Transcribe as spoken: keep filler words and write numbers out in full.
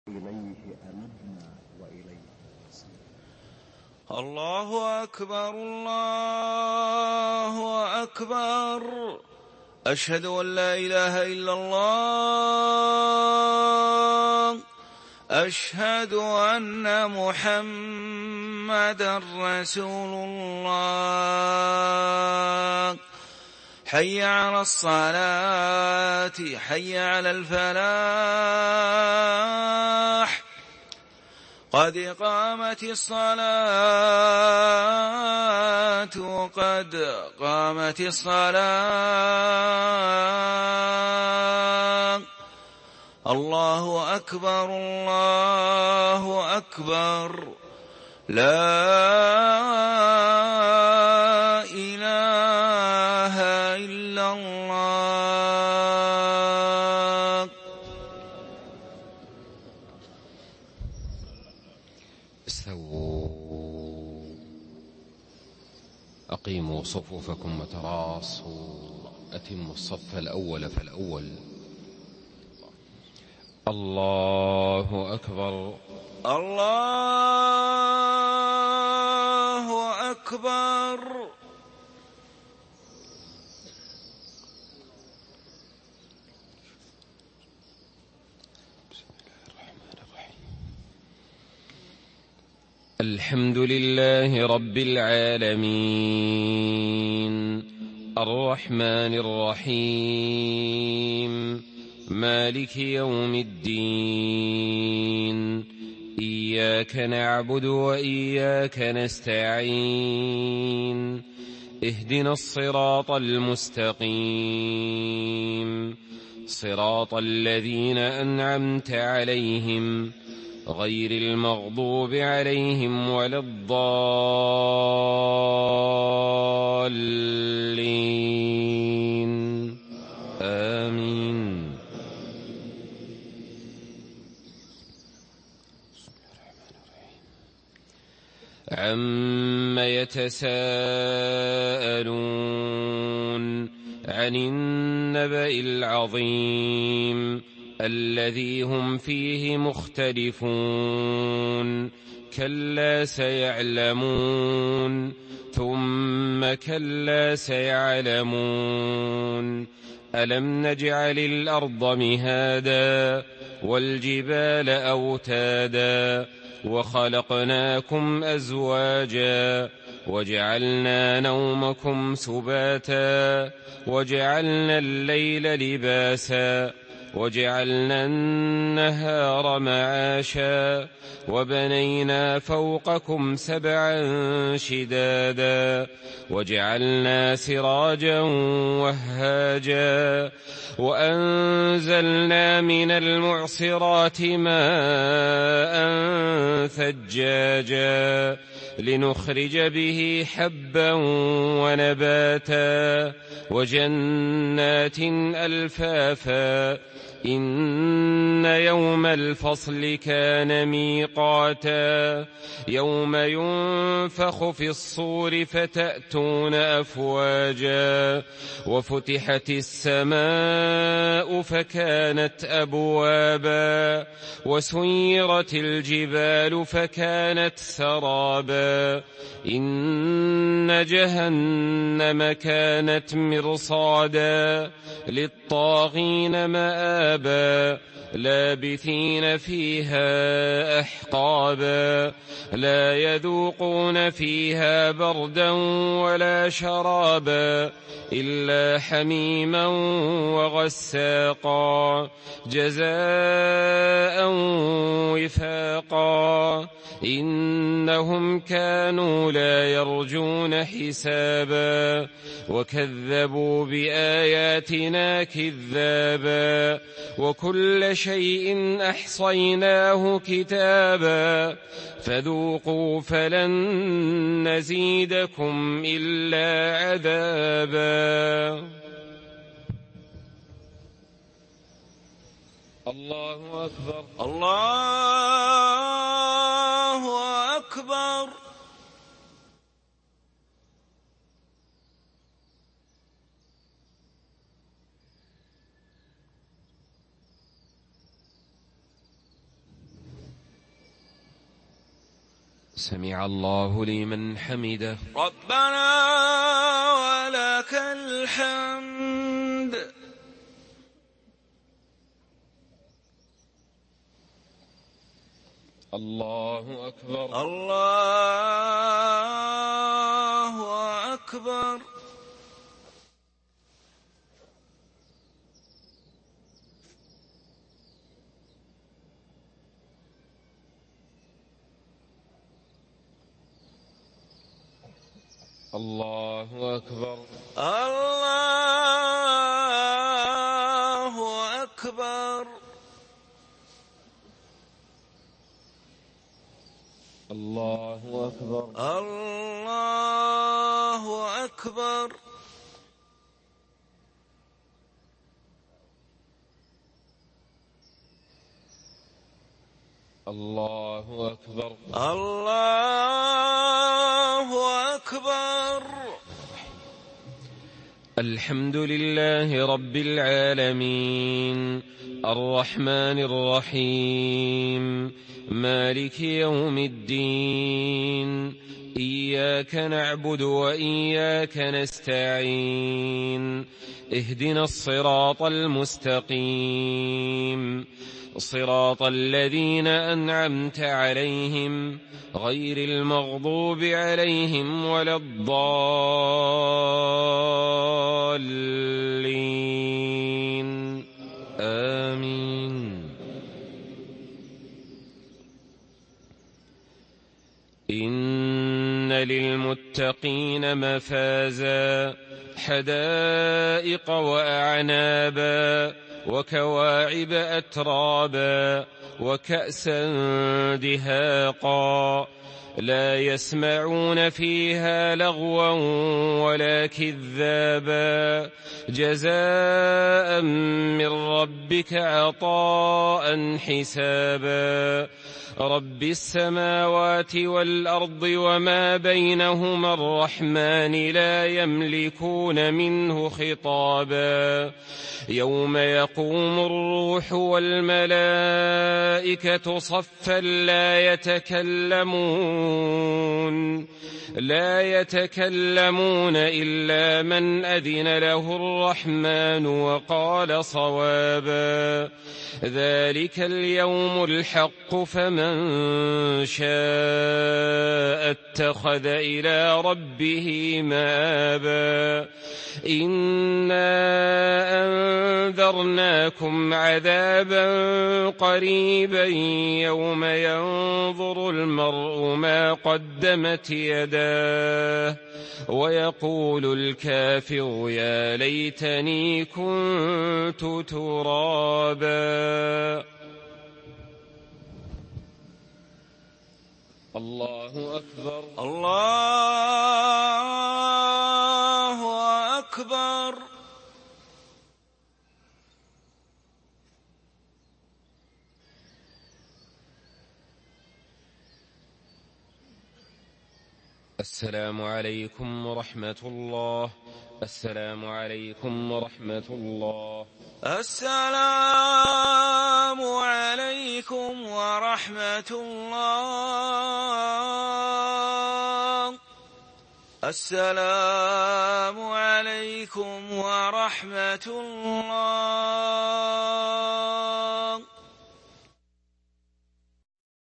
إليه أنبنا وإليه الله أكبر الله أكبر. أشهد أن لا إله إلا الله. أشهد أن محمدا رسول الله. حي على الصلاة، حي على الفلاح، قد قامت الصلاة، قد قامت الصلاة. الله أكبر الله أكبر. لا إله إلا الله. استووا، أقيموا صفوفكم وتراصوا، أتموا الصف الأول فالأول. الله أكبر الله أكبر. الحمد لله رب العالمين، الرحمن الرحيم، مالك يوم الدين. إياك نعبد وإياك نستعين، اهدنا الصراط المستقيم، صراط الذين أنعمت عليهم غير المغضوب عليهم ولا الضالين. آمين. عم يتساءلون عن النبأ العظيم الذي هم فيه مختلفون. كلا سيعلمون، ثم كلا سيعلمون. ألم نجعل الأرض مهادا والجبال أوتادا وخلقناكم أزواجا وجعلنا نومكم سباتا وجعلنا الليل لباسا وجعلنا النهار معاشا وبنينا فوقكم سبعا شدادا وجعلنا سراجا وهاجا وأنزلنا من المعصرات ماء ثجاجا لنخرج به حبا ونباتا وجنات ألفافا. إن يوم الفصل كان ميقاتا، يوم ينفخ في الصور فتأتون أفواجا وفتحت السماء فكانت أبوابا وسيرت الجبال فكانت سرابا. إن جهنم كانت مرصادا للطاغين مآبا لابثين فيها أحقابا لا يذوقون فيها بردا ولا شرابا إلا حميما وغساقا جزاء وفاقا. إنهم كانوا لا يرجون حسابا وكذبوا بآياتنا كذابا وكل شيء أحصيناه كتابا فذوقوا فلن نزيدكم إلا عذابا. الله أكبر الله أكبر. سمع الله لمن حمده. ربنا ولك الحمد. الله أكبر. الله أكبر. الله أكبر. الله أكبر. الله أكبر. الله أكبر. الله أكبر. الله أكبر. الحمد لله رب العالمين الرحمن الرحيم مالك يوم الدين. إياك نعبد وإياك نستعين. اهدنا الصراط المستقيم صراط الذين أنعمت عليهم غير المغضوب عليهم ولا الضالين. آمين. إن للمتقين مفازا حدائق وأعنابا وكواعب أترابا وكأسا دهاقا لا يسمعون فيها لغوا ولا كذابا جزاء من ربك عطاء حسابا. رب السماوات والأرض وما بينهما الرحمن لا يملكون منه خطابا. يوم يقوم الروح والملائكة صفا لا يتكلمون لا يتكلمون إلا من أذن له الرحمن وقال صوابا. ذلك اليوم الحق فمن شاء اتخذ إلى ربه مآبا. إنا أنذرناكم عذابا قريبا يوم ينظر المرء ما قدمت يداه ويقول الكافر يا ليتني كنت ترابا. الله أكبر. الله أكبر. السلام عليكم ورحمة الله. السلام عليكم ورحمة الله. السلام عليكم ورحمة الله. السلام عليكم ورحمة الله.